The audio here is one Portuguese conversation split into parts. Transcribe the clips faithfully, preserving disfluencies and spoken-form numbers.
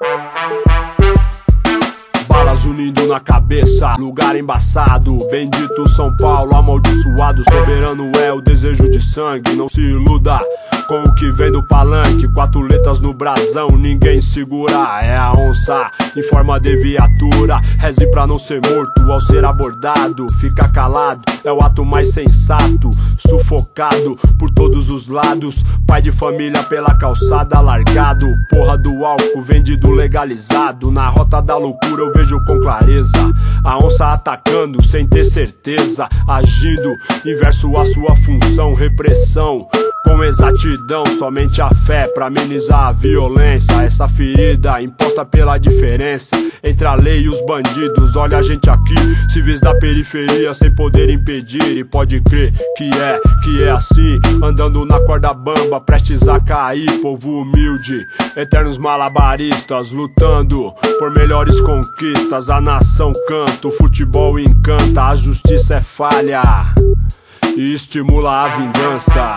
Balas unindo na cabeça, lugar embaçado. Bendito São Paulo, amaldiçoado. Soberano é o desejo de sangue. Não se iluda com o que vem do palanque. Quatro letras no brasão, ninguém segura. É a onça em forma de viatura. Reze pra não ser morto ao ser abordado. Fica calado, é o ato mais sensato. Sufocado por todos os lados. Pai de família pela calçada largado. Porra do álcool vendido legalizado. Na rota da loucura eu vejo com clareza a onça atacando sem ter certeza. Agindo inverso à sua função. Repressão com exatidão, somente a fé pra amenizar a violência. Essa ferida imposta pela diferença entre a lei e os bandidos. Olha a gente aqui, civis da periferia sem poder impedir. E pode crer que é, que é assim, andando na corda bamba, prestes a cair. Povo humilde, eternos malabaristas, lutando por melhores conquistas. A nação canta, o futebol encanta. A justiça é falha e estimula a vingança.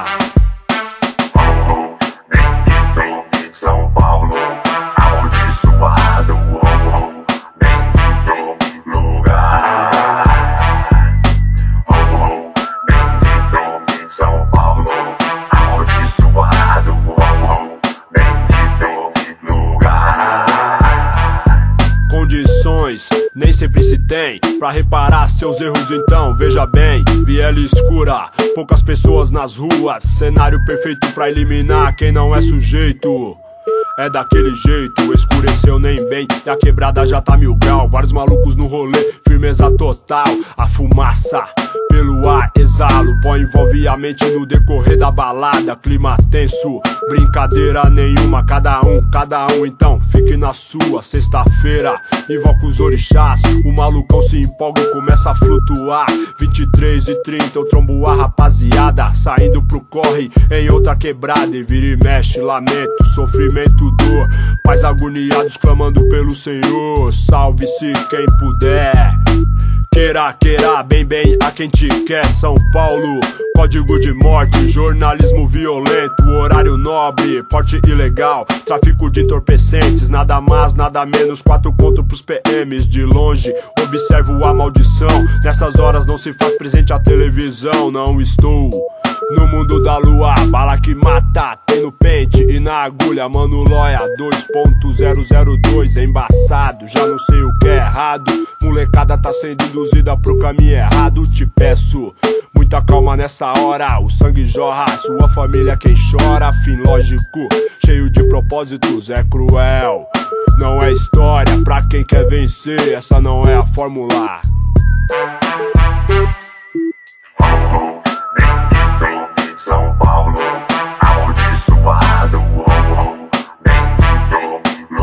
São Paulo, amaldiçoado, oh, oh, bendito lugar. Oh, oh, bendito São Paulo, amaldiçoado, oh, oh, bendito lugar. Condições nem sempre se tem pra reparar seus erros, então veja bem. Viela escura, poucas pessoas nas ruas. Cenário perfeito pra eliminar quem não é sujeito. É daquele jeito, escureceu nem bem e a quebrada já tá mil grau. Vários malucos no rolê, firmeza total. A fumaça pelo ar exalo, pó envolve a mente no decorrer da balada. Clima tenso, brincadeira nenhuma. Cada um, cada um, então fique na sua. Sexta-feira, invoca os orixás. O malucão se empolga e começa a flutuar. Vinte e três e trinta eu trombo a rapaziada, saindo pro corre em outra quebrada. E vira e mexe, lamento, sofrimento, dor. Pais agoniados clamando pelo Senhor. Salve-se quem puder. Queira, queira, bem, bem a quem te quer. São Paulo, código de morte. Jornalismo violento, horário nobre, porte ilegal, tráfico de entorpecentes. Nada mais, nada menos, quatro conto pros P Ms. De longe, observo a maldição. Nessas horas não se faz presente a televisão. Não estou no mundo da lua, bala que mata, tem no pente e na agulha. Mano Loia, dois ponto zero zero dois, é embaçado, já não sei o que é errado. Molecada tá sendo induzida pro caminho errado. Te peço muita calma nessa hora, o sangue jorra, sua família quem chora. Fim lógico, cheio de propósitos, é cruel. Não é história pra quem quer vencer, essa não é a fórmula. São Paulo, amaldiçoado, oh, oh, bendito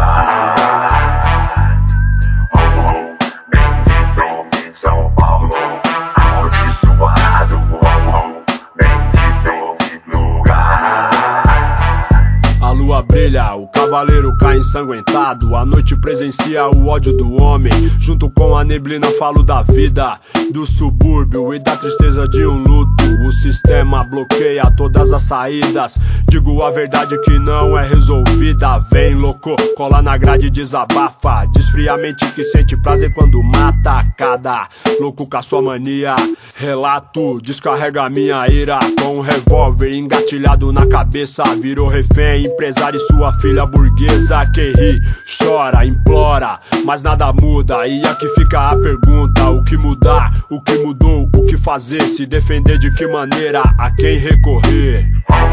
lugar. Oh, oh, bendito São Paulo, amaldiçoado, oh, oh, bendito lugar. A lua brilha, o cavaleiro cai ensanguentado. A noite presencia o ódio do homem. Junto com a neblina falo da vida, do subúrbio e da tristeza de um luto. O sistema bloqueia todas as saídas. Digo a verdade que não é resolvida. Vem louco, cola na grade e desabafa. Desfriamente que sente prazer quando mata. Cada louco com a sua mania. Relato, descarrega minha ira. Com um revólver engatilhado na cabeça. Virou refém, empresário e sua filha burguesa. Que ri, chora, implora, mas nada muda. E aqui fica a pergunta: o que mudar? O que mudou? O que fazer? Se defender de que maneira? A quem recorrer?